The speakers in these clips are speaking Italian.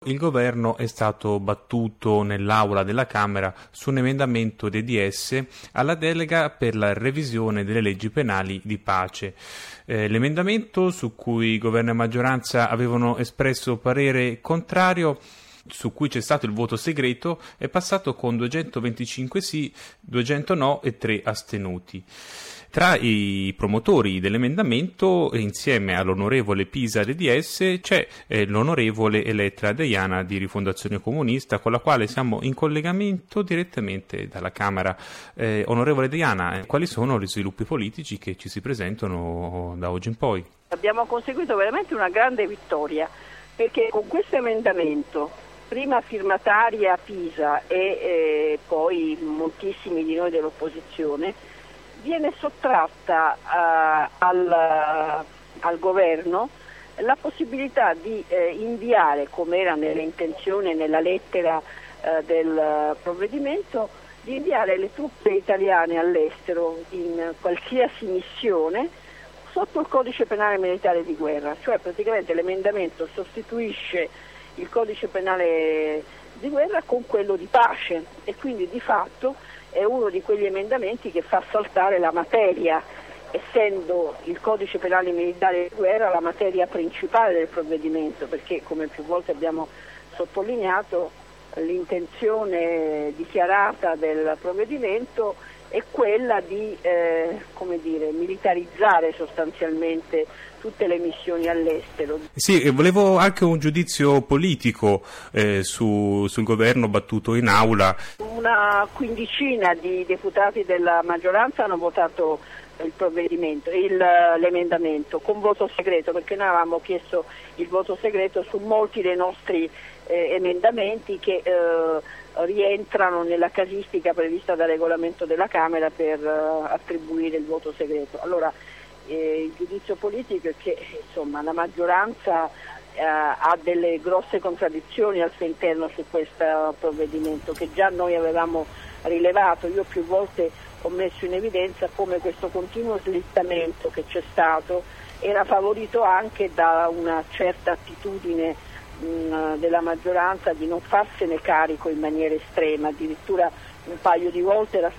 Il governo è stato battuto nell'aula della Camera su un emendamento dei DS alla delega per la revisione delle leggi penali di pace. L'emendamento, su cui governo e maggioranza avevano espresso parere contrario, su cui c'è stato il voto segreto, è passato con 225 sì, 200 no e 3 astenuti. Tra i promotori dell'emendamento, insieme all'onorevole Pisa DDS, c'è l'onorevole Elettra Deiana di Rifondazione Comunista, con la quale siamo in collegamento direttamente dalla Camera. Onorevole Deiana, quali sono gli sviluppi politici che ci si presentano da oggi in poi? Abbiamo conseguito veramente una grande vittoria, perché con questo emendamento, prima firmataria Pisa e poi moltissimi di noi dell'opposizione, viene sottratta al governo la possibilità di inviare, come era nell'intenzione, nella lettera del provvedimento, di inviare le truppe italiane all'estero in qualsiasi missione sotto il codice penale militare di guerra, cioè praticamente l'emendamento sostituisce il codice penale di guerra con quello di pace e quindi di fatto è uno di quegli emendamenti che fa saltare la materia, essendo il codice penale militare di guerra la materia principale del provvedimento, perché come più volte abbiamo sottolineato l'intenzione dichiarata del provvedimento è quella di militarizzare sostanzialmente tutte le missioni all'estero. Sì, volevo anche un giudizio politico sul governo battuto in aula. Una quindicina di deputati della maggioranza hanno votato il provvedimento, l'emendamento con voto segreto, perché noi avevamo chiesto il voto segreto su molti dei nostri emendamenti che rientrano nella casistica prevista dal regolamento della Camera per attribuire il voto segreto. Allora, il giudizio politico è che insomma, la maggioranza ha delle grosse contraddizioni al suo interno su questo provvedimento, che già noi avevamo rilevato. Io più volte ho messo in evidenza come questo continuo slittamento che c'è stato era favorito anche da una certa attitudine della maggioranza di non farsene carico in maniera estrema. Addirittura un paio di volte erano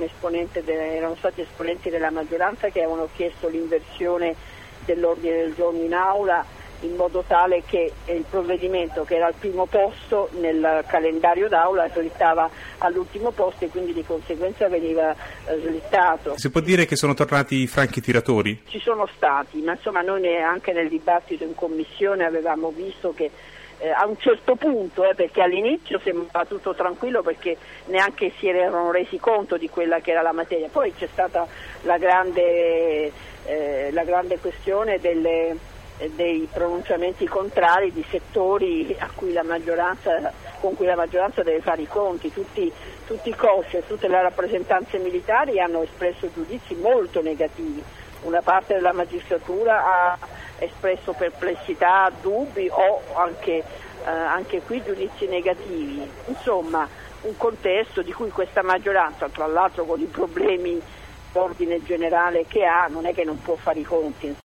stati esponenti della maggioranza che avevano chiesto l'inversione dell'ordine del giorno in aula, in modo tale che il provvedimento, che era al primo posto nel calendario d'aula, slittava all'ultimo posto e quindi di conseguenza veniva slittato. Si può dire che sono tornati i franchi tiratori? Ci sono stati, ma insomma noi anche nel dibattito in commissione avevamo visto che a un certo punto, perché all'inizio sembrava tutto tranquillo perché neanche si erano resi conto di quella che era la materia, poi c'è stata la grande questione dei pronunciamenti contrari di settori con cui la maggioranza deve fare i conti. Tutti i COSCE, tutte le rappresentanze militari hanno espresso giudizi molto negativi. Una parte della magistratura ha espresso perplessità, dubbi o anche qui giudizi negativi. Insomma, un contesto di cui questa maggioranza, tra l'altro con i problemi d'ordine generale che ha, non è che non può fare i conti.